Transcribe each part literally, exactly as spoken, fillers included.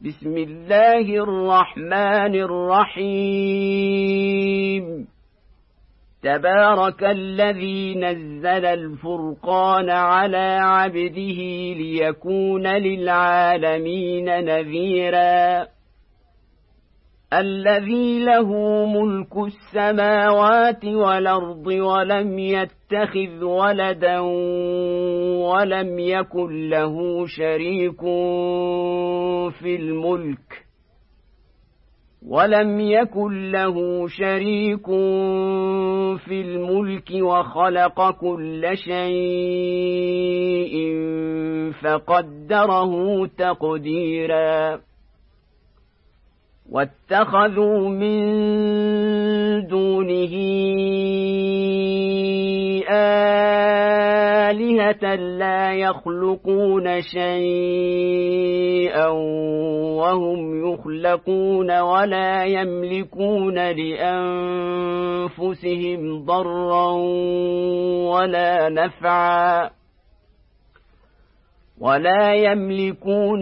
بسم الله الرحمن الرحيم تبارك الذي نزل الفرقان على عبده ليكون للعالمين نذيرا الذي له ملك السماوات والأرض ولم يتخذ ولدا ولم يكن له شريك في الملك ولم يكن له شريك في الملك وخلق كل شيء فقدره تقديرا واتخذوا من دونه آلهة لا يخلقون شيئا وهم يخلقون ولا يملكون لأنفسهم ضرا ولا نفعا ولا يملكون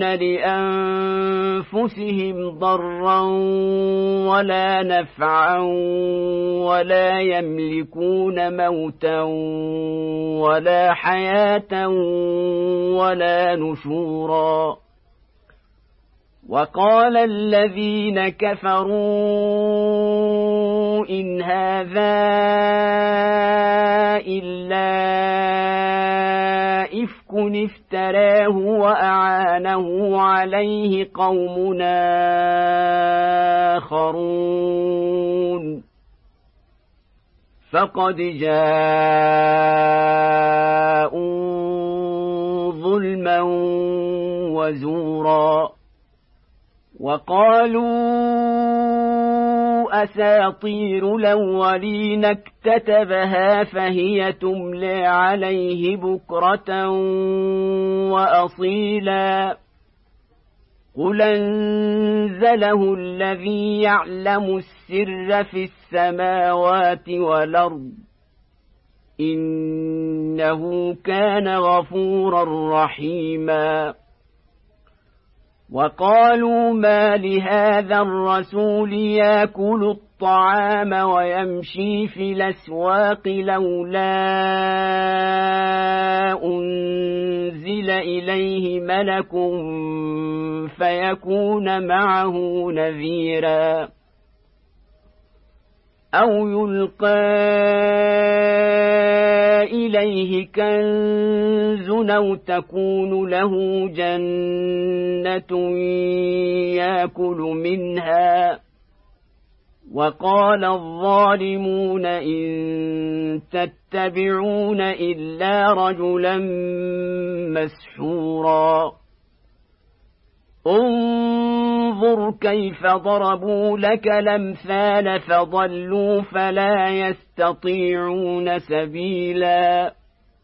لأنفسهم ضرا ولا نفعا ولا يملكون موتا ولا حياة ولا نشورا وقال الذين كفروا إن هذا إلا إفك افتراه وأعانه عليه قومنا آخرون فقد جاءوا ظلما وزورا وقالوا أساطير الأولين اكتتبها فهي تملى عليه بكرة وأصيلا قل أنزله الذي يعلم السر في السماوات والأرض إنه كان غفورا رحيما وقالوا ما لهذا الرسول يأكل الطعام ويمشي في الأسواق لولا أنزل إليه ملك فيكون معه نذيرا أو يلقى إليه كنز أو تكون له جنة يأكل منها وقال الظالمون إن تتبعون إلا رجلا مسحورا انظر كيف ضربوا لك الأمثال فضلوا فلا يستطيعون سبيلا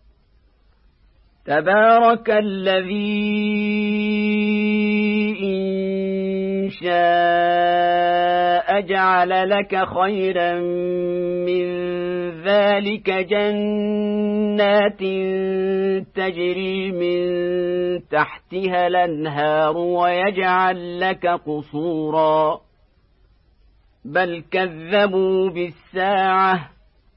تبارك الذي إن شاء جعل لك خيرا من ذلك جنات تجري من تحتها الأنهار ويجعل لك قصورا بل كذبوا بالساعة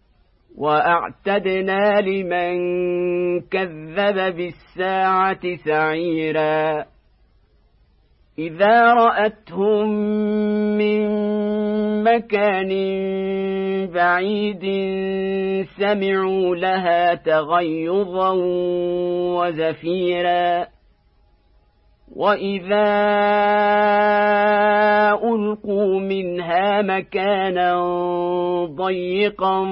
وأعتدنا لمن كذب بالساعة سعيرا إذا رأتهم من مكان بعيد سمعوا لها تغيظا وزفيرا وإذا ألقوا منها مكانا ضيقا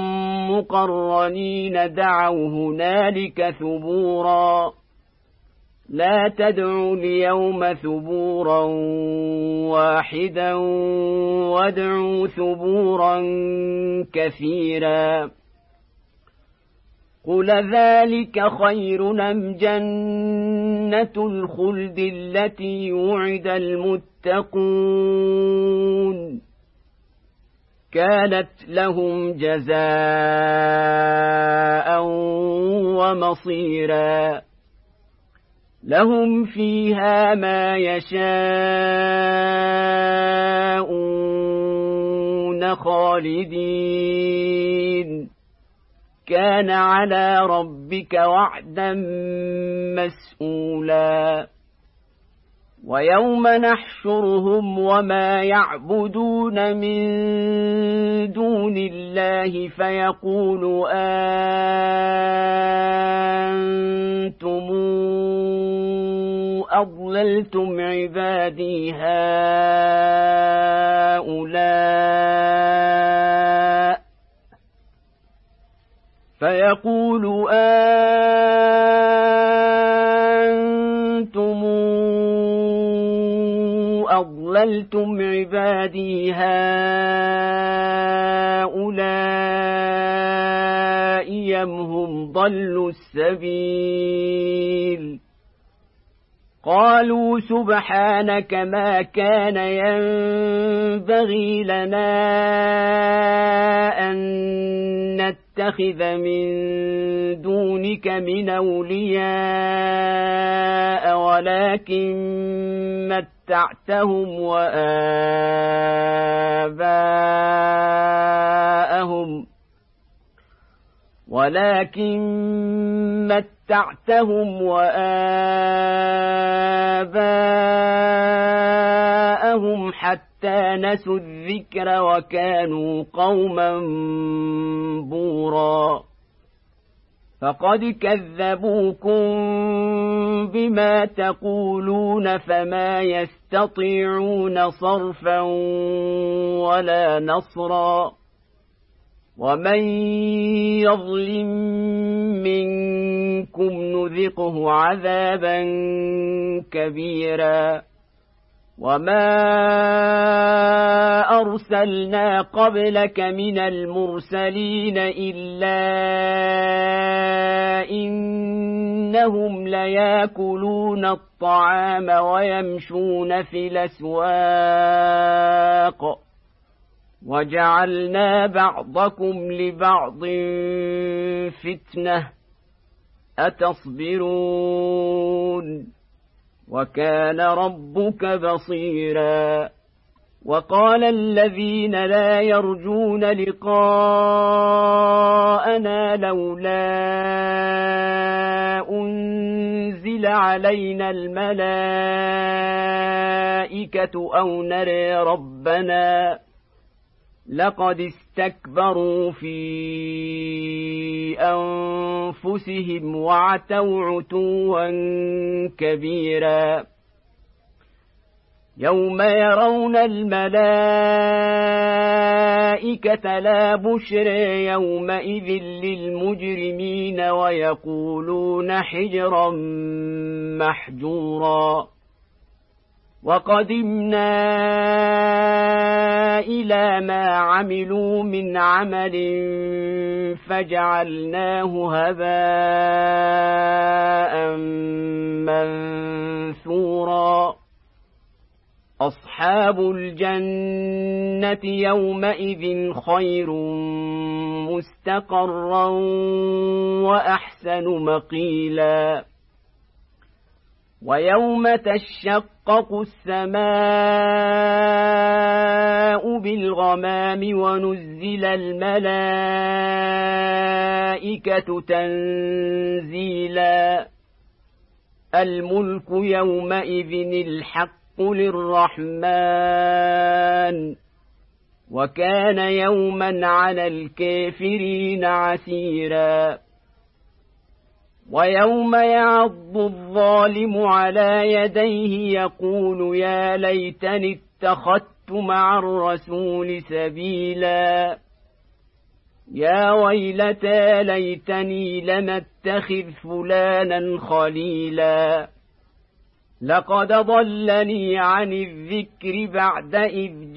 مقرنين دعوا هنالك ثبورا لا تدعوا اليوم ثبورا واحدا وادعوا ثبورا كثيرا قل ذلك خير أم جنة الخلد التي وعد المتقون كانت لهم جزاء ومصيرا لهم فيها ما يشاءون خالدين كان على ربك وعدا مسئولا ويوم نحشرهم وما يعبدون من دون الله فيقول أنتم أضللتم عبادي هؤلاء فيقول أنتم أضللتم عبادي هؤلاء أم هم ضلوا السبيل قالوا سبحانك ما كان ينبغي لنا أن نتخذ من دونك من أولياء ولكن متعتهم وآباءهم ولكن متعتهم وآباءهم حتى نسوا الذكر وكانوا قوما بورا فقد كذبوكم بما تقولون فما يستطيعون صرفا ولا نصرا ومن يظلم منكم نذقه عذابا كبيرا وما أرسلنا قبلك من المرسلين إلا إنهم ليأكلون الطعام ويمشون في الأسواق وجعلنا بعضكم لبعض فتنة أتصبرون وكان ربك بصيرا وقال الذين لا يرجون لقاءنا لولا أنزل علينا الملائكة أو نرى ربنا لقد استكبروا في أنفسهم وعتوا عتوا كبيرا يوم يرون الملائكة لا بشر يومئذ للمجرمين ويقولون حجرا محجورا وقدمنا إلى ما عملوا من عمل فجعلناه هباء منثورا أصحاب الجنة يومئذ خير مستقرا وأحسن مقيلا ويوم تشقق السماء بالغمام ونزل الملائكة تنزيلا الملك يومئذ الحق للرحمن وكان يوما على الكافرين عسيرا ويوم يعض الظالم على يديه يقول يا ليتني اتخذت مع الرسول سبيلا يا ويلتى ليتني لم اتخذ فلانا خليلا لقد ضلني عن الذكر بعد إذ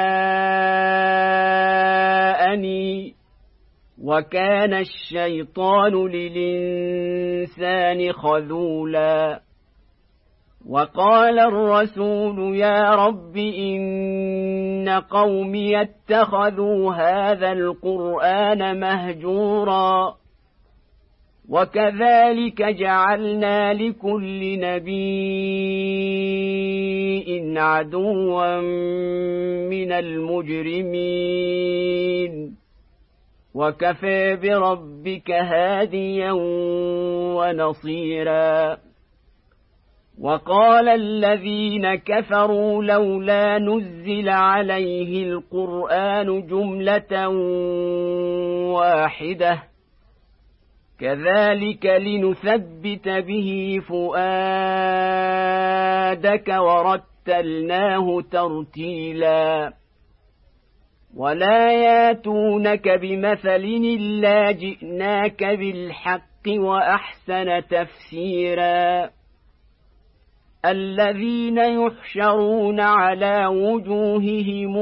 جاءني وكان الشيطان للإنسان خذولا وقال الرسول يا رب إن قومي اتخذوا هذا القرآن مهجورا وكذلك جعلنا لكل نبي عدوا من المجرمين وكفى بربك هاديا ونصيرا وقال الذين كفروا لولا نزل عليه القرآن جملة واحدة كذلك لنثبت به فؤادك ورتلناه ترتيلا ولا ياتونك بمثل إلا جئناك بالحق وأحسن تفسيرا الذين يحشرون على وجوههم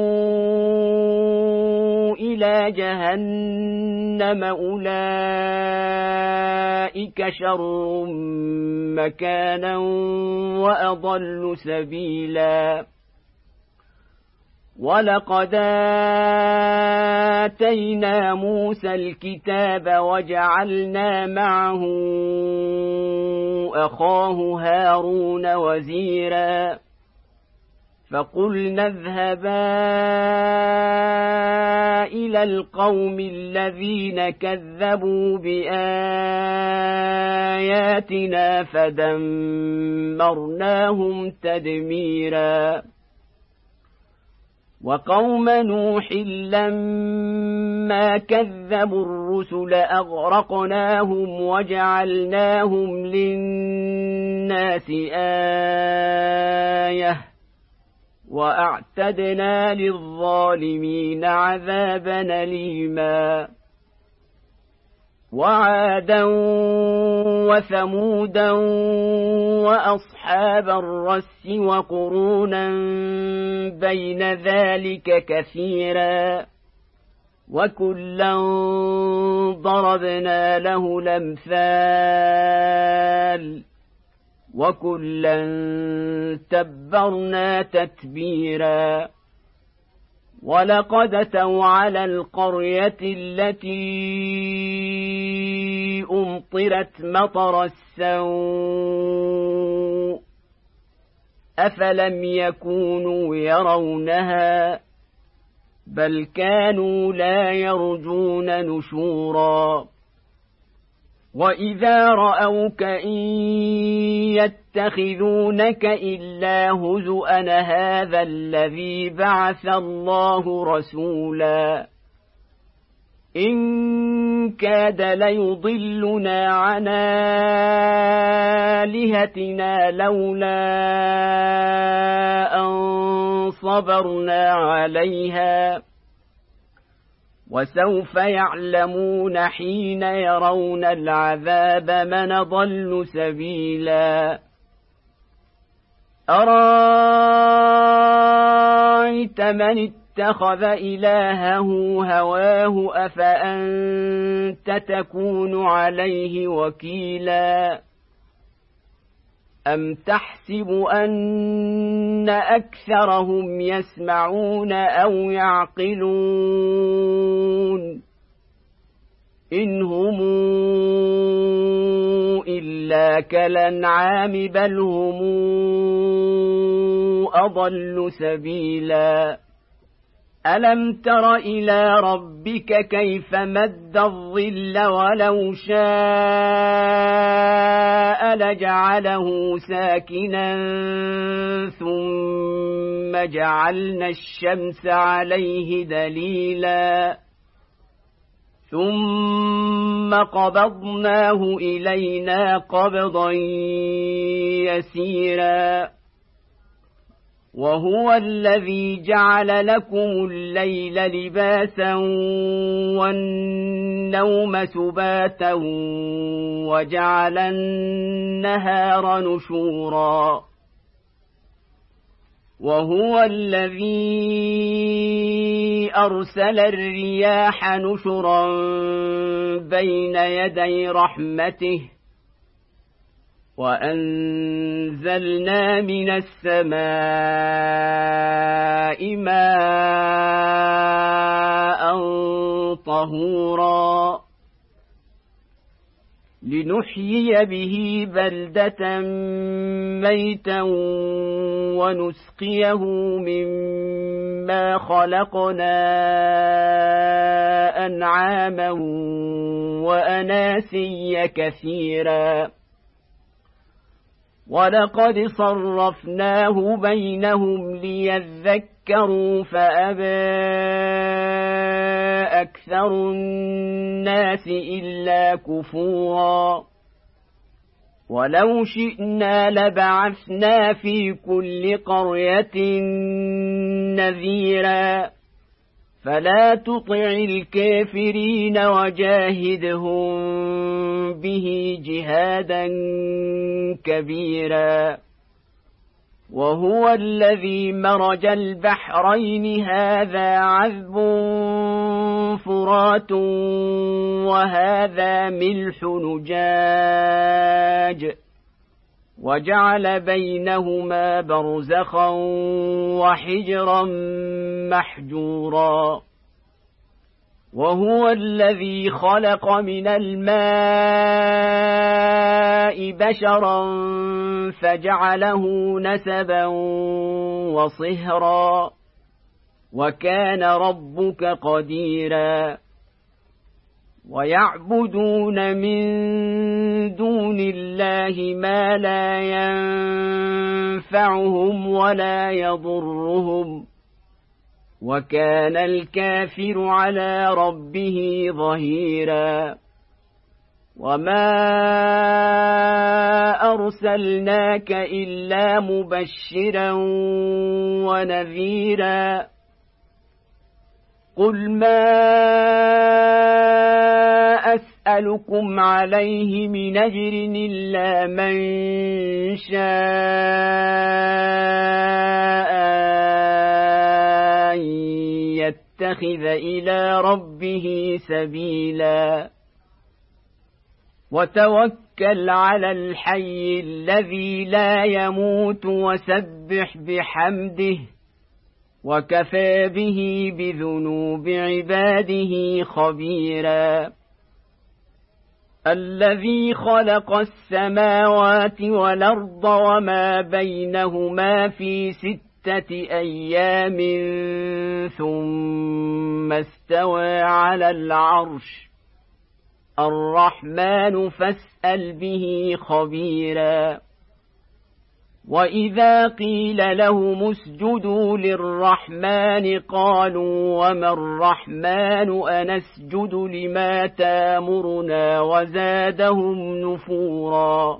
إلى جهنم أولئك شر مكانا وأضل سبيلا ولقد آتينا موسى الكتاب وجعلنا معه أخاه هارون وزيرا فقلنا اذهبا إلى القوم الذين كذبوا بآياتنا فدمرناهم تدميرا وقوم نوح لما كذبوا الرسل أغرقناهم وجعلناهم للناس آية وأعتدنا للظالمين عذابا أليما وعادا وثمودا وأصحاب الرس وقرونا بين ذلك كثيرا وكلا ضربنا له الأمثال وكلا تبرنا تتبيرا ولقد أتوا على القرية التي أمطرت مطر السوء أفلم يكونوا يرونها بل كانوا لا يرجون نشورا وإذا رأوك إن يتخذونك إلا هزؤا هذا الذي بعث الله رسولا إن كاد ليضلنا عن آلهتنا لولا أن صبرنا عليها وسوف يعلمون حين يرون العذاب من ضل سبيلا أرأيت من اتخذ إلهه هواه أفأنت تكون عليه وكيلا أم تحسب أن أكثرهم يسمعون أو يعقلون إن هم إلا كالأنعام بل هم أضل سبيلا ألم تر إلى ربك كيف مد الظل ولو شاء لجعله ساكنا ثم جعلنا الشمس عليه دليلا ثم قبضناه إلينا قبضا يسيرا وهو الذي جعل لكم الليل لباسا والنوم سباتا وجعل النهار نشورا وهو الذي أرسل الرياح نشرا بين يدي رحمته وأنزلنا من السماء ماء طهورا لنحيي به بلدة ميتا ونسقيه مما خلقنا أنعاما وأناسيا كثيرا ولقد صرفناه بينهم ليذكروا فأبى أكثر الناس إلا كفورا ولو شئنا لبعثنا في كل قرية نذيرا فلا تطع الكافرين وجاهدهم به جهادا كبيرا وهو الذي مرج البحرين هذا عذب فرات وهذا ملح نجاج وجعل بينهما برزخا وحجرا محجورا وهو الذي خلق من الماء بشرا فجعله نسبا وصهرا وكان ربك قديرا ويعبدون من دون الله ما لا ينفعهم ولا يضرهم وكان الكافر على ربه ظهيرا وما أرسلناك إلا مبشرا ونذيرا قل ما أسألكم عليه من أجر إلا من شاء أن يتخذ إلى ربه سبيلا وتوكل على الحي الذي لا يموت وسبح بحمده وكفى به بذنوب عباده خبيرا الذي خلق السماوات والأرض وما بينهما في ستة أيام ثم استوى على العرش الرحمن فاسأل به خبيرا وإذا قيل لهم اسجدوا للرحمن قالوا وما الرحمن أنسجد لما تامرنا وزادهم نفورا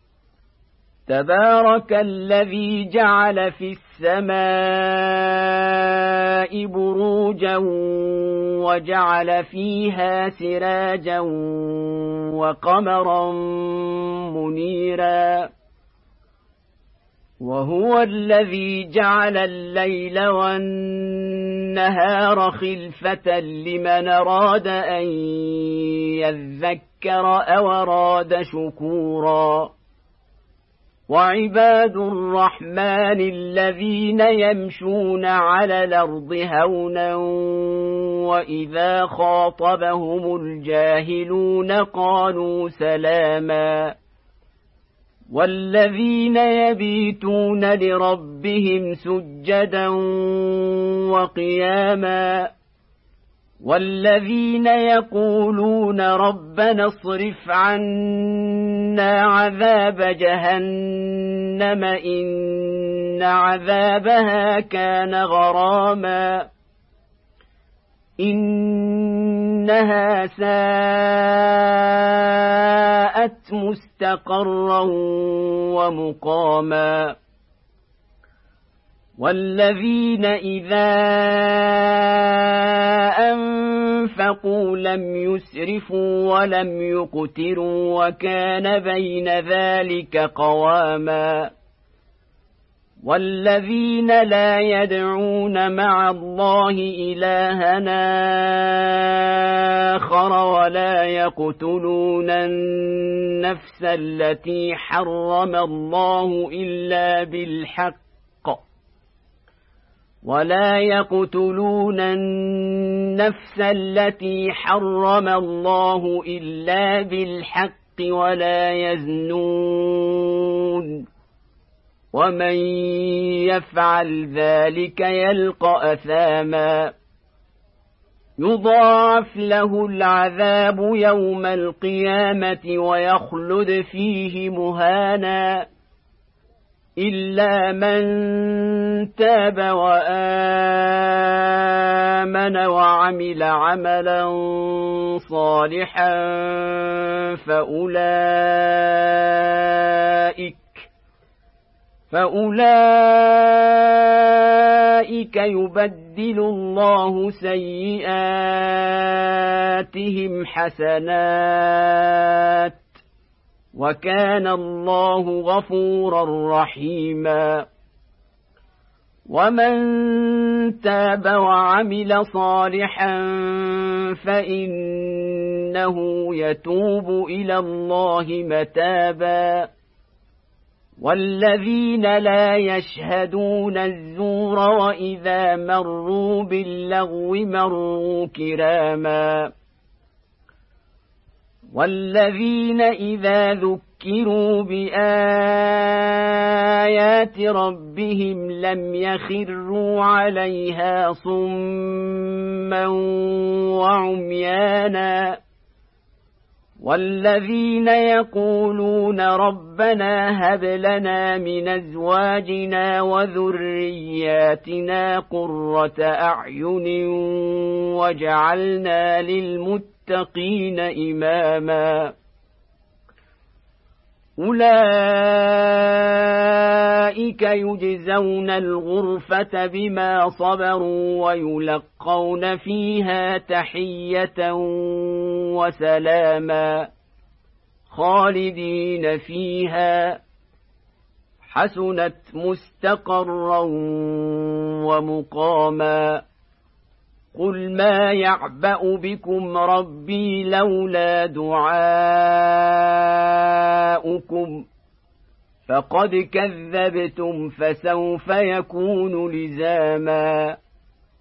تبارك الذي جعل في السماء بروجا وجعل فيها سراجا وقمرا منيرا وهو الذي جعل الليل والنهار خلفة لمن أراد أن يذكر أو أراد شكورا وعباد الرحمن الذين يمشون على الأرض هونا وإذا خاطبهم الجاهلون قالوا سلاما والذين يبيتون لربهم سجدا وقياما والذين يقولون ربنا اصرف عنا عذاب جهنم إن عذابها كان غراما إنها ساءت مستقرا ومقاما والذين إذا أنفقوا لم يسرفوا ولم يقتروا وكان بين ذلك قواما والذين لا يدعون مع الله إلهنا آخر ولا يقتلون النفس التي حرم الله إلا بالحق ولا يقتلون النفس التي حرم الله إلا بالحق ولا يزنون ومن يفعل ذلك يلقى أثاما يضاعف له العذاب يوم القيامة ويخلد فيه مهانا إلا من تاب وآمن وعمل عملا صالحا فأولئك فأولئك يبدل الله سيئاتهم حسنات وكان الله غفورا رحيما ومن تاب وعمل صالحا فإنه يتوب إلى الله متابا والذين لا يشهدون الزور وإذا مروا باللغو مروا كراما والذين إذا ذكروا بآيات ربهم لم يخروا عليها صما وعميانا والذين يقولون ربنا هب لنا من أزواجنا وذرياتنا قرة أعين واجعلنا للمتقين إماما أولئك يجزون الغرفة بما صبروا ويلقون فيها تحية وسلاما خالدين فيها حسنت مستقرا ومقاما قل ما يعبأ بكم ربي لولا دعاؤكم فقد كذبتم فسوف يكون لزاما